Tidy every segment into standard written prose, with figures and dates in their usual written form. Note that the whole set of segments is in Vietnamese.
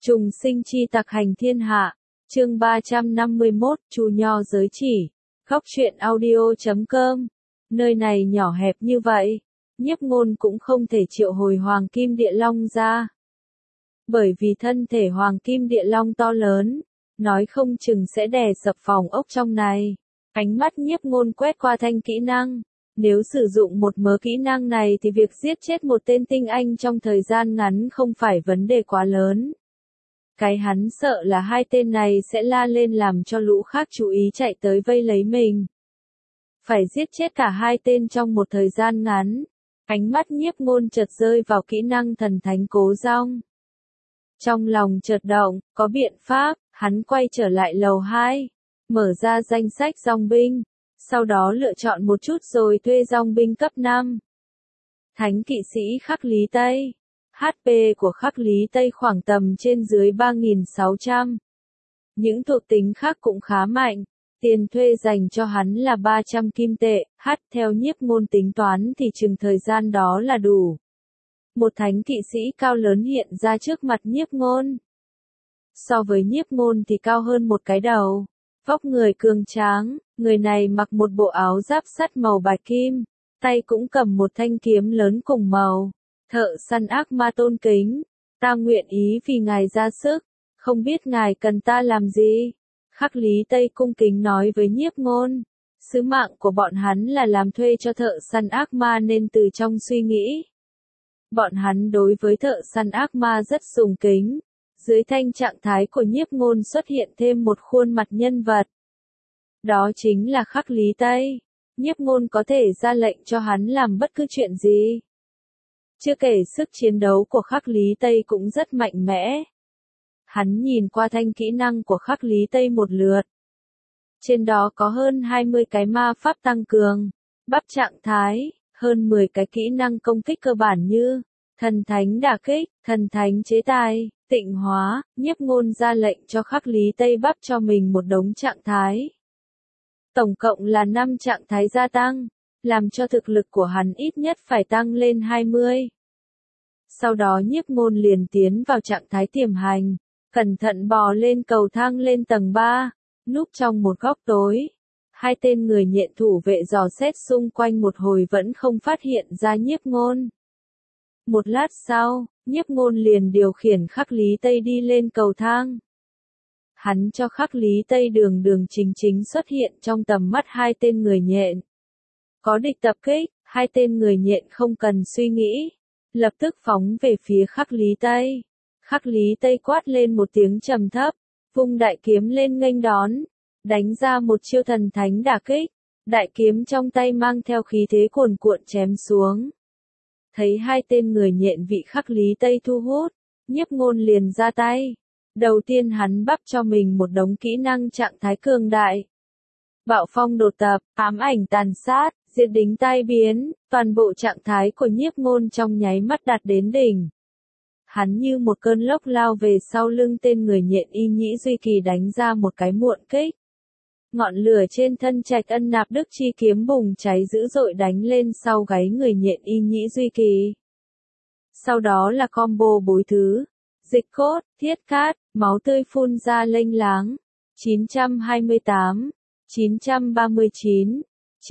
Trùng sinh chi tặc hành thiên hạ, chương 351, Chu Nho giới chỉ, Góc truyện audio.com. Nơi này nhỏ hẹp như vậy, Nhiếp Ngôn cũng không thể triệu hồi Hoàng Kim Địa Long ra. Bởi vì thân thể Hoàng Kim Địa Long to lớn, nói không chừng sẽ đè sập phòng ốc trong này. Ánh mắt Nhiếp Ngôn quét qua thanh kỹ năng. Nếu sử dụng một mớ kỹ năng này thì việc giết chết một tên tinh anh trong thời gian ngắn không phải vấn đề quá lớn. Cái hắn sợ là hai tên này sẽ la lên làm cho lũ khác chú ý chạy tới vây lấy mình. Phải giết chết cả hai tên trong một thời gian ngắn. Ánh mắt Nhiếp Ngôn chợt rơi vào kỹ năng thần thánh cố dong. Trong lòng chợt động, có biện pháp, hắn quay trở lại lầu 2, mở ra danh sách dòng binh, sau đó lựa chọn một chút rồi thuê dòng binh cấp 5. Thánh kỵ sĩ Khắc Lý Tây. HP của Khắc Lý Tây khoảng tầm trên dưới 3.600. Những thuộc tính khác cũng khá mạnh. Tiền thuê dành cho hắn là 300 kim tệ, theo Nhiếp Ngôn tính toán thì chừng thời gian đó là đủ. Một thánh kỵ sĩ cao lớn hiện ra trước mặt Nhiếp Ngôn. So với Nhiếp Ngôn thì cao hơn một cái đầu. Vóc người cường tráng, người này mặc một bộ áo giáp sắt màu bạch kim, tay cũng cầm một thanh kiếm lớn cùng màu. Thợ săn ác ma tôn kính, ta nguyện ý vì ngài ra sức, không biết ngài cần ta làm gì. Khắc Lý Tây cung kính nói với Nhiếp Ngôn, sứ mạng của bọn hắn là làm thuê cho thợ săn ác ma nên từ trong suy nghĩ. Bọn hắn đối với thợ săn ác ma rất sùng kính. Dưới thanh trạng thái của Nhiếp Ngôn xuất hiện thêm một khuôn mặt nhân vật. Đó chính là Khắc Lý Tây. Nhiếp Ngôn có thể ra lệnh cho hắn làm bất cứ chuyện gì. Chưa kể sức chiến đấu của Khắc Lý Tây cũng rất mạnh mẽ. Hắn nhìn qua thanh kỹ năng của Khắc Lý Tây một lượt. Trên đó có hơn 20 cái ma pháp tăng cường, bắp trạng thái, hơn 10 cái kỹ năng công kích cơ bản như thần thánh đả kích, thần thánh chế tài, tịnh hóa. Nhiếp Ngôn ra lệnh cho Khắc Lý Tây bắp cho mình một đống trạng thái. Tổng cộng là 5 trạng thái gia tăng, làm cho thực lực của hắn ít nhất phải tăng lên 20. Sau đó Nhiếp Ngôn liền tiến vào trạng thái tiềm hành, cẩn thận bò lên cầu thang lên tầng 3, núp trong một góc tối. Hai tên người nhện thủ vệ dò xét xung quanh một hồi vẫn không phát hiện ra Nhiếp Ngôn. Một lát sau, Nhiếp Ngôn liền điều khiển Khắc Lý Tây đi lên cầu thang. Hắn cho Khắc Lý Tây đường đường chính chính xuất hiện trong tầm mắt hai tên người nhện. Có địch tập kích, hai tên người nhện không cần suy nghĩ, lập tức phóng về phía Khắc Lý Tây. Khắc Lý Tây quát lên một tiếng trầm thấp, vung đại kiếm lên nghênh đón, đánh ra một chiêu thần thánh đả kích. Đại kiếm trong tay mang theo khí thế cuồn cuộn chém xuống. Thấy hai tên người nhện bị Khắc Lý Tây thu hút, Nhiếp Ngôn liền ra tay. Đầu tiên hắn bắp cho mình một đống kỹ năng trạng thái cường đại. Bạo phong đột tập, ám ảnh tàn sát, diệt đính tai biến, toàn bộ trạng thái của Nhiếp Ngôn trong nháy mắt đạt đến đỉnh. Hắn như một cơn lốc lao về sau lưng tên người nhện Y Nhĩ Duy Kỳ đánh ra một cái muộn kích. Ngọn lửa trên thân Trạch Ân Nạp Đức chi kiếm bùng cháy dữ dội đánh lên sau gáy người nhện Y Nhĩ Duy Kỳ. Sau đó là combo bối thứ, dịch cốt, thiết cát, máu tươi phun ra lênh láng, 928, 939,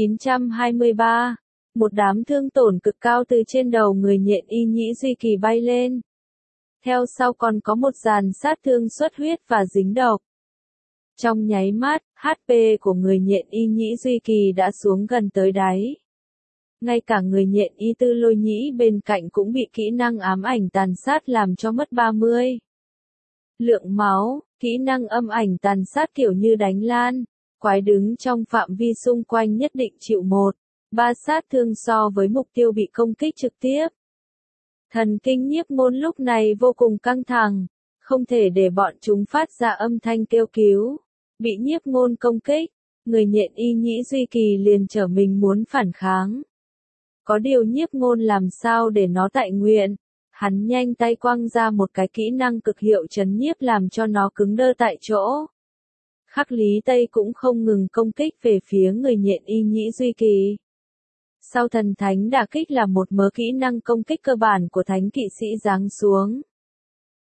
923, một đám thương tổn cực cao từ trên đầu người nhện Y Nhĩ Duy Kỳ bay lên. Theo sau còn có một dàn sát thương xuất huyết và dính độc. Trong nháy mắt, HP của người nhện Y Nhĩ Duy Kỳ đã xuống gần tới đáy. Ngay cả người nhện Y Tư Lôi Nhĩ bên cạnh cũng bị kỹ năng ám ảnh tàn sát làm cho mất 30. Lượng máu, kỹ năng âm ảnh tàn sát kiểu như đánh lan, quái đứng trong phạm vi xung quanh nhất định chịu 1/3 sát thương so với mục tiêu bị công kích trực tiếp. Thần kinh Nhiếp Ngôn lúc này vô cùng căng thẳng, không thể để bọn chúng phát ra âm thanh kêu cứu. Bị Nhiếp Ngôn công kích, người nhện Y Nhĩ Duy Kỳ liền trở mình muốn phản kháng. Có điều Nhiếp Ngôn làm sao để nó tại nguyện, hắn nhanh tay quăng ra một cái kỹ năng cực hiệu trấn nhiếp làm cho nó cứng đơ tại chỗ. Khắc Lý Tây cũng không ngừng công kích về phía người nhện Y Nhĩ Duy Kỳ. Sau thần thánh đả kích là một mớ kỹ năng công kích cơ bản của thánh kỵ sĩ giáng xuống.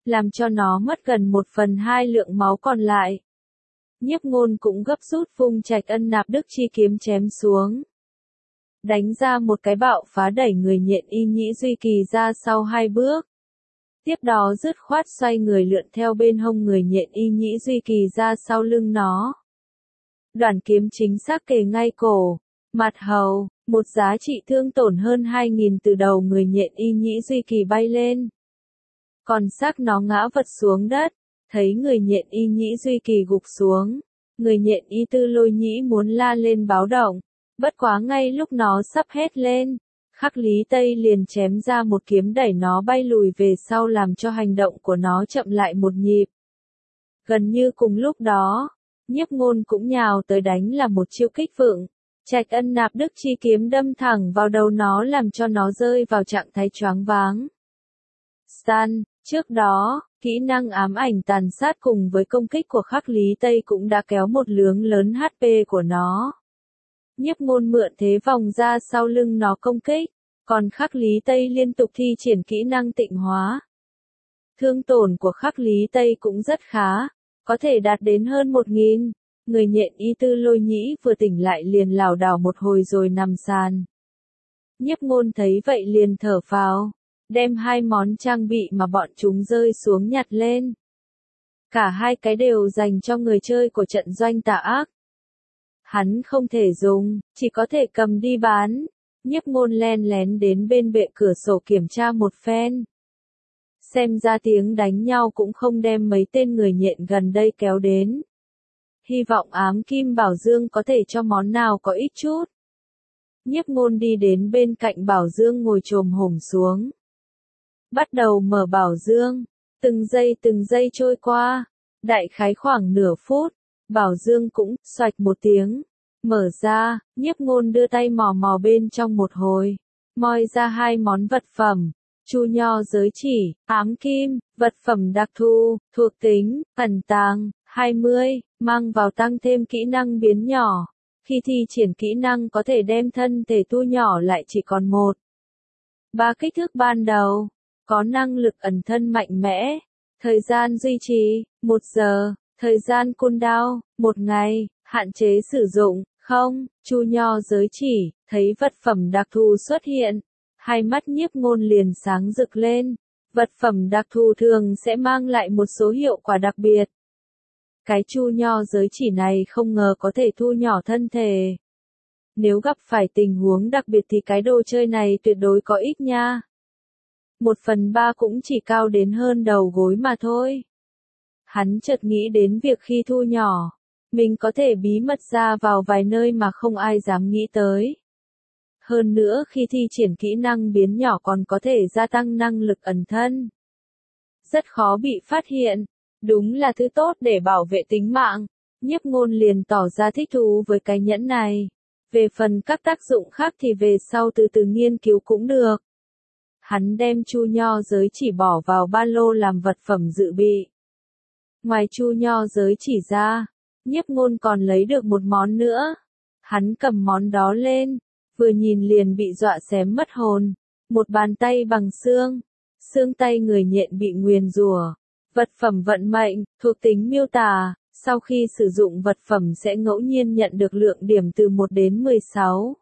làm cho nó mất gần 1/2 lượng máu còn lại. Nhiếp Ngôn cũng gấp rút vung Trạch Ân Nạp Đức chi kiếm chém xuống. Đánh ra một cái bạo phá đẩy người Nhện Y Nhĩ Duy Kỳ ra sau 2 bước. Tiếp đó dứt khoát xoay người lượn theo bên hông người Nhện Y Nhĩ Duy Kỳ ra sau lưng nó. Đoạn kiếm chính xác kề ngay cổ, mặt hầu, một giá trị thương tổn hơn 2.000 từ đầu người Nhện Y Nhĩ Duy Kỳ bay lên. Còn xác nó ngã vật xuống đất, thấy người Nhện Y Nhĩ Duy Kỳ gục xuống. Người Nhện Y Tư Lôi Nhĩ muốn la lên báo động, bất quá ngay lúc nó sắp hét lên, Khắc Lý Tây liền chém ra một kiếm đẩy nó bay lùi về sau làm cho hành động của nó chậm lại một nhịp. Gần như cùng lúc đó, Nhiếp Ngôn cũng nhào tới đánh là một chiêu kích vượng. Trạch Ân Nạp Đức chi kiếm đâm thẳng vào đầu nó làm cho nó rơi vào trạng thái choáng váng. Stun, trước đó, kỹ năng ám ảnh tàn sát cùng với công kích của Khắc Lý Tây cũng đã kéo một lượng lớn HP của nó. Nhiếp Ngôn mượn thế vòng ra sau lưng nó công kích, còn Khắc Lý Tây liên tục thi triển kỹ năng tịnh hóa. Thương tổn của Khắc Lý Tây cũng rất khá, có thể đạt đến hơn 1.000. Người Nhện Y Tư Lôi Nhĩ vừa tỉnh lại liền lảo đảo một hồi rồi nằm sàn. Nhiếp Ngôn thấy vậy liền thở phào, đem 2 món trang bị mà bọn chúng rơi xuống nhặt lên. Cả 2 cái đều dành cho người chơi của trận doanh tà ác. Hắn không thể dùng, chỉ có thể cầm đi bán. Nhiếp Ngôn len lén đến bên bệ cửa sổ kiểm tra một phen. Xem ra tiếng đánh nhau cũng không đem mấy tên người Nhện gần đây kéo đến. Hy vọng ám kim bảo dương có thể cho món nào có ít chút. Nhiếp Ngôn đi đến bên cạnh bảo dương ngồi chồm hổm xuống. Bắt đầu mở bảo dương, từng giây trôi qua, đại khái khoảng nửa phút, bảo dương cũng xoạch một tiếng, mở ra, Nhiếp Ngôn đưa tay mò mò bên trong một hồi, moi ra 2 món vật phẩm, chu nho giới chỉ, ám kim, vật phẩm đặc thù, thuộc tính, ẩn tàng, 20, mang vào tăng thêm kỹ năng biến nhỏ, khi thi triển kỹ năng có thể đem thân thể thu nhỏ lại chỉ còn 1. 3 kích thước ban đầu, có năng lực ẩn thân mạnh mẽ, thời gian duy trì, 1 giờ, thời gian cooldown, 1 ngày, hạn chế sử dụng, không, chu nho giới chỉ, thấy vật phẩm đặc thù xuất hiện, 2 mắt Nhiếp Ngôn liền sáng rực lên, vật phẩm đặc thù thường sẽ mang lại một số hiệu quả đặc biệt. Cái chu nho giới chỉ này không ngờ có thể thu nhỏ thân thể. Nếu gặp phải tình huống đặc biệt thì cái đồ chơi này tuyệt đối có ích nha. 1/3 cũng chỉ cao đến hơn đầu gối mà thôi. Hắn chợt nghĩ đến việc khi thu nhỏ, mình có thể bí mật ra vào vài nơi mà không ai dám nghĩ tới. Hơn nữa khi thi triển kỹ năng biến nhỏ còn có thể gia tăng năng lực ẩn thân. Rất khó bị phát hiện, đúng là thứ tốt để bảo vệ tính mạng. Nhiếp Ngôn liền tỏ ra thích thú với cái nhẫn này. Về phần các tác dụng khác thì về sau từ từ nghiên cứu cũng được. Hắn đem chu nho giới chỉ bỏ vào ba lô làm vật phẩm dự bị. Ngoài chu nho giới chỉ ra, Nhiếp Ngôn còn lấy được một món nữa. Hắn cầm món đó lên, vừa nhìn liền bị dọa xém mất hồn. Một bàn tay bằng xương, xương tay người Nhện bị nguyền rủa. Vật phẩm vận mệnh, thuộc tính miêu tả, sau khi sử dụng vật phẩm sẽ ngẫu nhiên nhận được lượng điểm từ 1 đến 16.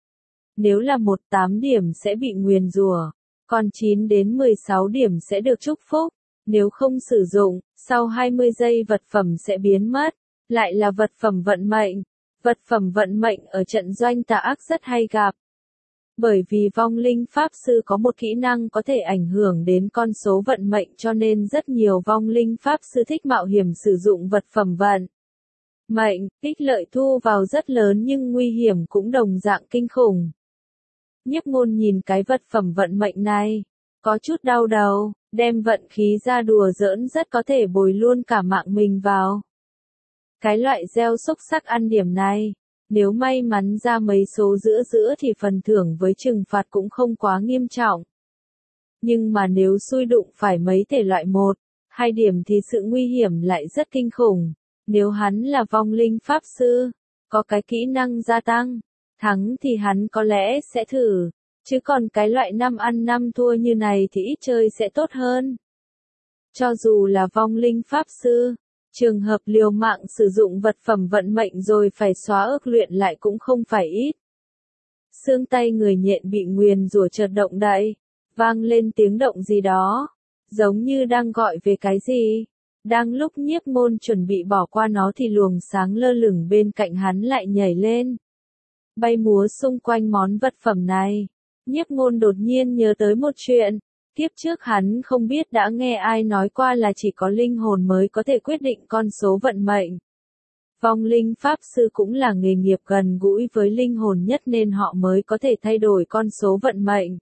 Nếu là 8 điểm sẽ bị nguyền rủa, còn 9 đến 16 điểm sẽ được chúc phúc. Nếu không sử dụng, sau 20 giây vật phẩm sẽ biến mất. Lại là vật phẩm vận mệnh. Vật phẩm vận mệnh ở trận doanh tà ác rất hay gặp. Bởi vì vong linh pháp sư có một kỹ năng có thể ảnh hưởng đến con số vận mệnh cho nên rất nhiều vong linh pháp sư thích mạo hiểm sử dụng vật phẩm vận mệnh, ích lợi thu vào rất lớn nhưng nguy hiểm cũng đồng dạng kinh khủng. Nhiếp Ngôn nhìn cái vật phẩm vận mệnh này, có chút đau đầu, đem vận khí ra đùa giỡn rất có thể bồi luôn cả mạng mình vào. Cái loại gieo xúc sắc ăn điểm này, nếu may mắn ra mấy số giữa thì phần thưởng với trừng phạt cũng không quá nghiêm trọng. Nhưng mà nếu xui đụng phải mấy thể loại 1, 2 điểm thì sự nguy hiểm lại rất kinh khủng. Nếu hắn là vong linh pháp sư, có cái kỹ năng gia tăng, thắng thì hắn có lẽ sẽ thử, chứ còn cái loại 5 ăn 5 thua như này thì ít chơi sẽ tốt hơn. Cho dù là vong linh pháp sư, trường hợp liều mạng sử dụng vật phẩm vận mệnh rồi phải xóa ước luyện lại cũng không phải ít. Xương tay người nhện bị nguyền rủa chợt động đậy, vang lên tiếng động gì đó, giống như đang gọi về cái gì. Đang lúc Nhiếp Ngôn chuẩn bị bỏ qua nó thì luồng sáng lơ lửng bên cạnh hắn lại nhảy lên, bay múa xung quanh món vật phẩm này. Nhiếp Ngôn đột nhiên nhớ tới một chuyện, kiếp trước hắn không biết đã nghe ai nói qua là chỉ có linh hồn mới có thể quyết định con số vận mệnh. Vong linh pháp sư cũng là nghề nghiệp gần gũi với linh hồn nhất nên họ mới có thể thay đổi con số vận mệnh.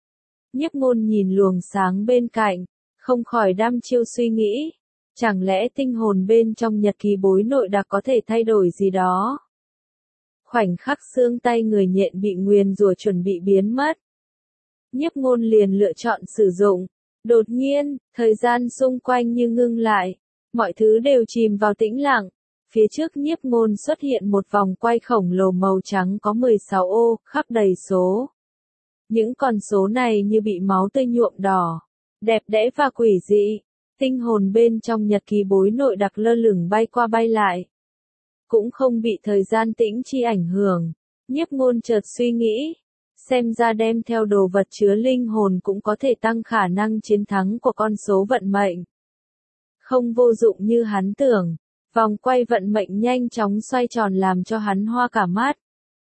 Nhiếp Ngôn nhìn luồng sáng bên cạnh, không khỏi đăm chiêu suy nghĩ, chẳng lẽ tinh hồn bên trong nhật ký bối nội đặc có thể thay đổi gì đó? Khoảnh khắc xương tay người nhện bị nguyền rủa chuẩn bị biến mất, Nhiếp Ngôn liền lựa chọn sử dụng. Đột nhiên, thời gian xung quanh như ngưng lại, mọi thứ đều chìm vào tĩnh lặng. Phía trước Nhiếp Ngôn xuất hiện một vòng quay khổng lồ màu trắng có 16 ô, khắc đầy số. Những con số này như bị máu tươi nhuộm đỏ, đẹp đẽ và quỷ dị. Tinh hồn bên trong nhật ký bối nội đặc lơ lửng bay qua bay lại, cũng không bị thời gian tĩnh chi ảnh hưởng. Nhiếp Ngôn chợt suy nghĩ, xem ra đem theo đồ vật chứa linh hồn cũng có thể tăng khả năng chiến thắng của con số vận mệnh. Không vô dụng như hắn tưởng, vòng quay vận mệnh nhanh chóng xoay tròn làm cho hắn hoa cả mắt.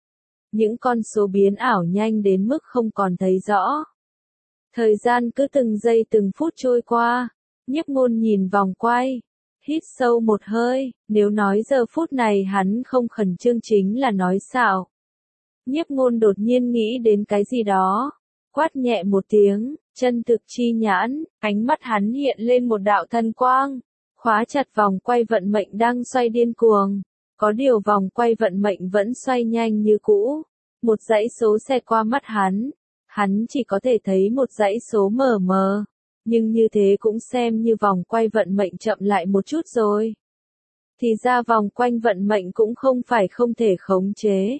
Những con số biến ảo nhanh đến mức không còn thấy rõ. Thời gian cứ từng giây từng phút trôi qua, Nhiếp Ngôn nhìn vòng quay, hít sâu một hơi, nếu nói giờ phút này hắn không khẩn trương chính là nói xạo. Nhiếp Ngôn đột nhiên nghĩ đến cái gì đó, quát nhẹ một tiếng, chân thực chi nhãn, ánh mắt hắn hiện lên một đạo thần quang, khóa chặt vòng quay vận mệnh đang xoay điên cuồng. Có điều vòng quay vận mệnh vẫn xoay nhanh như cũ, một dãy số xẹt qua mắt hắn chỉ có thể thấy một dãy số mờ mờ, nhưng như thế cũng xem như vòng quay vận mệnh chậm lại một chút rồi. Thì ra vòng quanh vận mệnh cũng không phải không thể khống chế.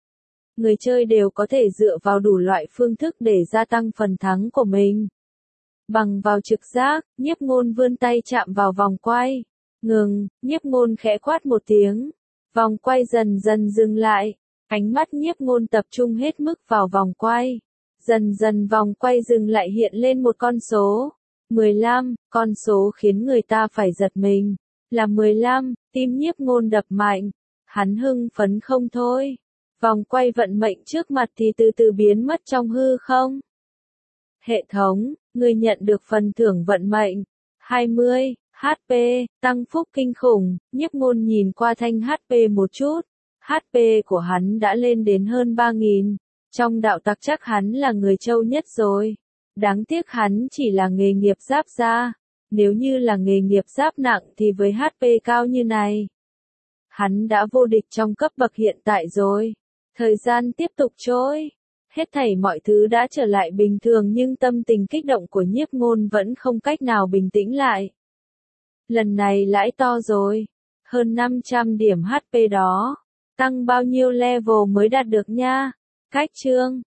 Người chơi đều có thể dựa vào đủ loại phương thức để gia tăng phần thắng của mình. Bằng vào trực giác, Nhiếp Ngôn vươn tay chạm vào vòng quay. Ngừng, Nhiếp Ngôn khẽ quát một tiếng. Vòng quay dần dần dừng lại. Ánh mắt Nhiếp Ngôn tập trung hết mức vào vòng quay. Dần dần vòng quay dừng lại hiện lên một con số. 15, con số khiến người ta phải giật mình. Là 15, tim Nhiếp Ngôn đập mạnh. Hắn hưng phấn không thôi. Vòng quay vận mệnh trước mặt thì từ từ biến mất trong hư không. Hệ thống, người nhận được phần thưởng vận mệnh. 20, HP, tăng phúc kinh khủng. Nhiếp Ngôn nhìn qua thanh HP một chút. HP của hắn đã lên đến hơn 3.000. Trong đạo tặc chắc hắn là người trâu nhất rồi. Đáng tiếc hắn chỉ là nghề nghiệp giáp da. Nếu như là nghề nghiệp giáp nặng thì với HP cao như này, hắn đã vô địch trong cấp bậc hiện tại rồi. Thời gian tiếp tục trôi. Hết thảy mọi thứ đã trở lại bình thường nhưng tâm tình kích động của Nhiếp Ngôn vẫn không cách nào bình tĩnh lại. Lần này lãi to rồi. Hơn 500 điểm HP đó. Tăng bao nhiêu level mới đạt được nha? Cách chương.